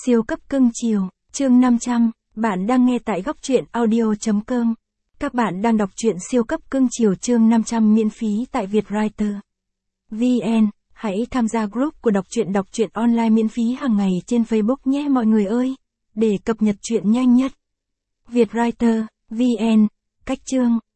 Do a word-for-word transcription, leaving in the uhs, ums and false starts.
Siêu cấp cưng chiều, chương năm trăm, bạn đang nghe tại góc truyện audio.com. Các bạn đang đọc truyện siêu cấp cưng chiều chương năm trăm miễn phí tại Vietwriter. vê en, hãy tham gia group của đọc truyện đọc truyện online miễn phí hàng ngày trên Facebook nhé mọi người ơi, để cập nhật truyện nhanh nhất. Vietwriter, vê en, cách chương,